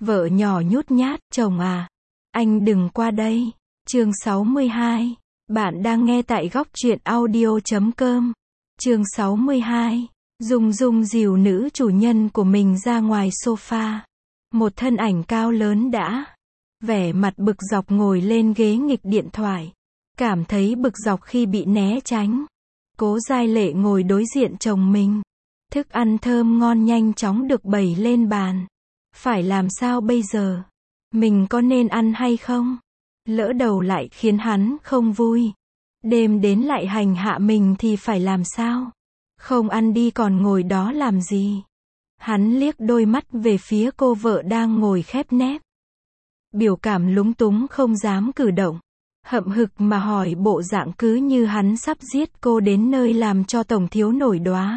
Vợ nhỏ nhút nhát, chồng à, anh đừng qua đây. Chương 62. Bạn đang nghe tại góc truyện audio.com. Chương 62. Dung Dung dìu nữ chủ nhân của mình ra ngoài sofa. Một thân ảnh cao lớn đã vẻ mặt bực dọc ngồi lên ghế nghịch điện thoại. Cảm thấy bực dọc khi bị né tránh. Cố Giai Lệ ngồi đối diện chồng mình. Thức ăn thơm ngon nhanh chóng được bày lên bàn. Phải làm sao bây giờ? Mình có nên ăn hay không? Lỡ đầu lại khiến hắn không vui. Đêm đến lại hành hạ mình thì phải làm sao? Không ăn đi còn ngồi đó làm gì? Hắn liếc đôi mắt về phía cô vợ đang ngồi khép nép. Biểu cảm lúng túng không dám cử động. Hậm hực mà hỏi bộ dạng cứ như hắn sắp giết cô đến nơi làm cho tổng thiếu nổi đoá.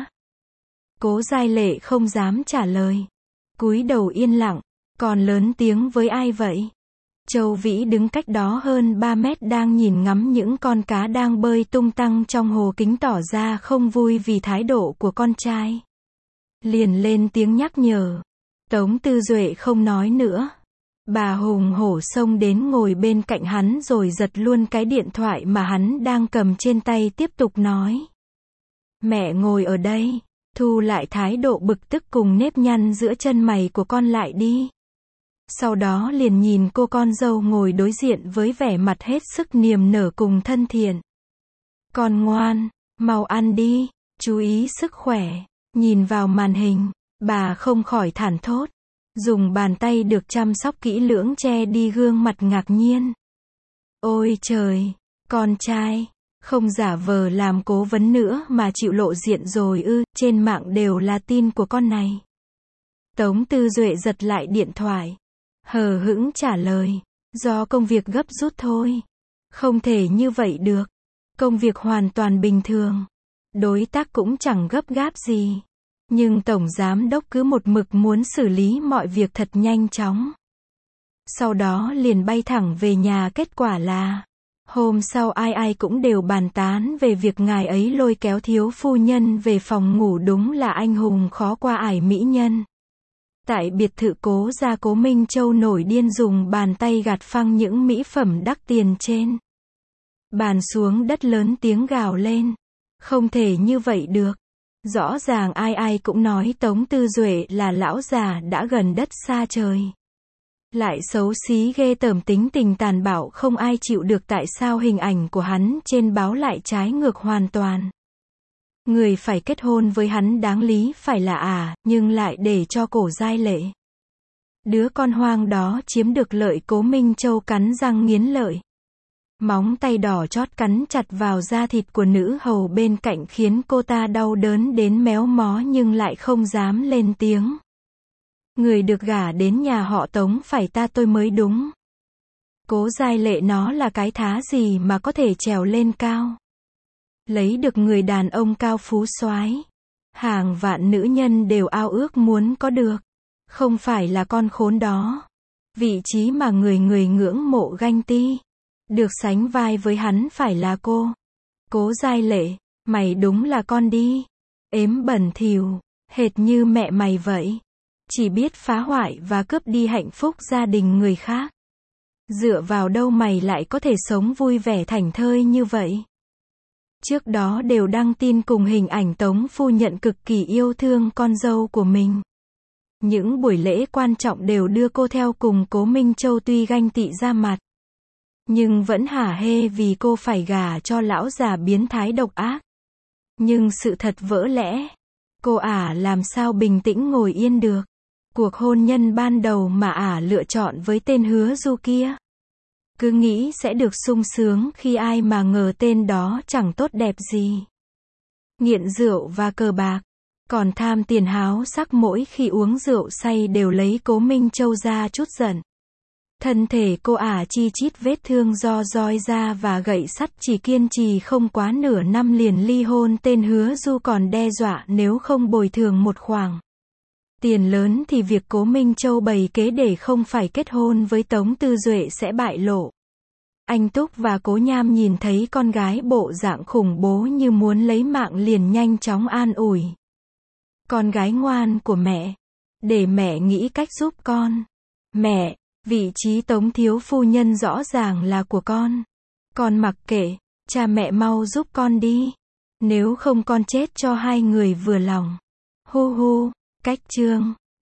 Cố Giai Lệ không dám trả lời. Cúi đầu yên lặng, còn lớn tiếng với ai vậy? Châu Vĩ đứng cách đó hơn 3 mét đang nhìn ngắm những con cá đang bơi tung tăng trong hồ kính tỏ ra không vui vì thái độ của con trai. Liền lên tiếng nhắc nhở. Tống Tư Duệ không nói nữa. Bà hùng hổ xông đến ngồi bên cạnh hắn rồi giật luôn cái điện thoại mà hắn đang cầm trên tay tiếp tục nói. Mẹ ngồi ở đây, thu lại thái độ bực tức cùng nếp nhăn giữa chân mày của con lại đi. Sau đó liền nhìn cô con dâu ngồi đối diện với vẻ mặt hết sức niềm nở cùng thân thiện. Con ngoan, mau ăn đi, chú ý sức khỏe. Nhìn vào màn hình, bà không khỏi thản thốt. Dùng bàn tay được chăm sóc kỹ lưỡng che đi gương mặt ngạc nhiên. Ôi trời, con trai, không giả vờ làm cố vấn nữa mà chịu lộ diện rồi ư, trên mạng đều là tin của con này. Tống Tư Duệ giật lại điện thoại. Hờ hững trả lời, do công việc gấp rút thôi. Không thể như vậy được. Công việc hoàn toàn bình thường. Đối tác cũng chẳng gấp gáp gì. Nhưng Tổng Giám Đốc cứ một mực muốn xử lý mọi việc thật nhanh chóng. Sau đó liền bay thẳng về nhà, kết quả là hôm sau ai ai cũng đều bàn tán về việc ngài ấy lôi kéo thiếu phu nhân về phòng ngủ, đúng là anh hùng khó qua ải mỹ nhân. Tại biệt thự Cố gia, Cố Minh Châu nổi điên dùng bàn tay gạt phăng những mỹ phẩm đắt tiền trên bàn xuống đất, lớn tiếng gào lên. Không thể như vậy được. Rõ ràng ai ai cũng nói Tống Tư Duệ là lão già đã gần đất xa trời. Lại xấu xí ghê tởm, tính tình tàn bạo không ai chịu được, tại sao hình ảnh của hắn trên báo lại trái ngược hoàn toàn. Người phải kết hôn với hắn đáng lý phải là nhưng lại để cho Cổ Giai Lệ. Đứa con hoang đó chiếm được lợi. Cố Minh Châu cắn răng nghiến lợi. Móng tay đỏ chót cắn chặt vào da thịt của nữ hầu bên cạnh khiến cô ta đau đớn đến méo mó nhưng lại không dám lên tiếng. Người được gả đến nhà họ Tống phải ta tôi mới đúng. Cố Giai Lệ nó là cái thá gì mà có thể trèo lên cao. Lấy được người đàn ông cao phú soái, hàng vạn nữ nhân đều ao ước muốn có được. Không phải là con khốn đó. Vị trí mà người người ngưỡng mộ ganh ti. Được sánh vai với hắn phải là cô. Cố Giai Lệ, mày đúng là con đi. Ếm bẩn thỉu, hệt như mẹ mày vậy. Chỉ biết phá hoại và cướp đi hạnh phúc gia đình người khác. Dựa vào đâu mày lại có thể sống vui vẻ thảnh thơi như vậy? Trước đó đều đăng tin cùng hình ảnh Tống phu nhận cực kỳ yêu thương con dâu của mình. Những buổi lễ quan trọng đều đưa cô theo cùng. Cố Minh Châu tuy ganh tị ra mặt, nhưng vẫn hả hê vì cô phải gả cho lão già biến thái độc ác. Nhưng sự thật vỡ lẽ. Cô làm sao bình tĩnh ngồi yên được. Cuộc hôn nhân ban đầu mà lựa chọn với tên Hứa Du kia. Cứ nghĩ sẽ được sung sướng, khi ai mà ngờ tên đó chẳng tốt đẹp gì. Nghiện rượu và cờ bạc. Còn tham tiền háo sắc, mỗi khi uống rượu say đều lấy Cố Minh Châu ra chút giận. Thân thể cô chi chít vết thương do roi da và gậy sắt, chỉ kiên trì không quá nửa năm liền ly hôn. Tên Hứa Du còn đe dọa nếu không bồi thường một khoản tiền lớn thì việc Cố Minh Châu bày kế để không phải kết hôn với Tống Tư Duệ sẽ bại lộ. Anh Túc và Cố Nham nhìn thấy con gái bộ dạng khủng bố như muốn lấy mạng liền nhanh chóng an ủi. Con gái ngoan của mẹ, để mẹ nghĩ cách giúp con. Mẹ, vị trí Tống thiếu phu nhân rõ ràng là của con. Con mặc kệ, cha mẹ mau giúp con đi. Nếu không con chết cho hai người vừa lòng. Hu hu, cách chương.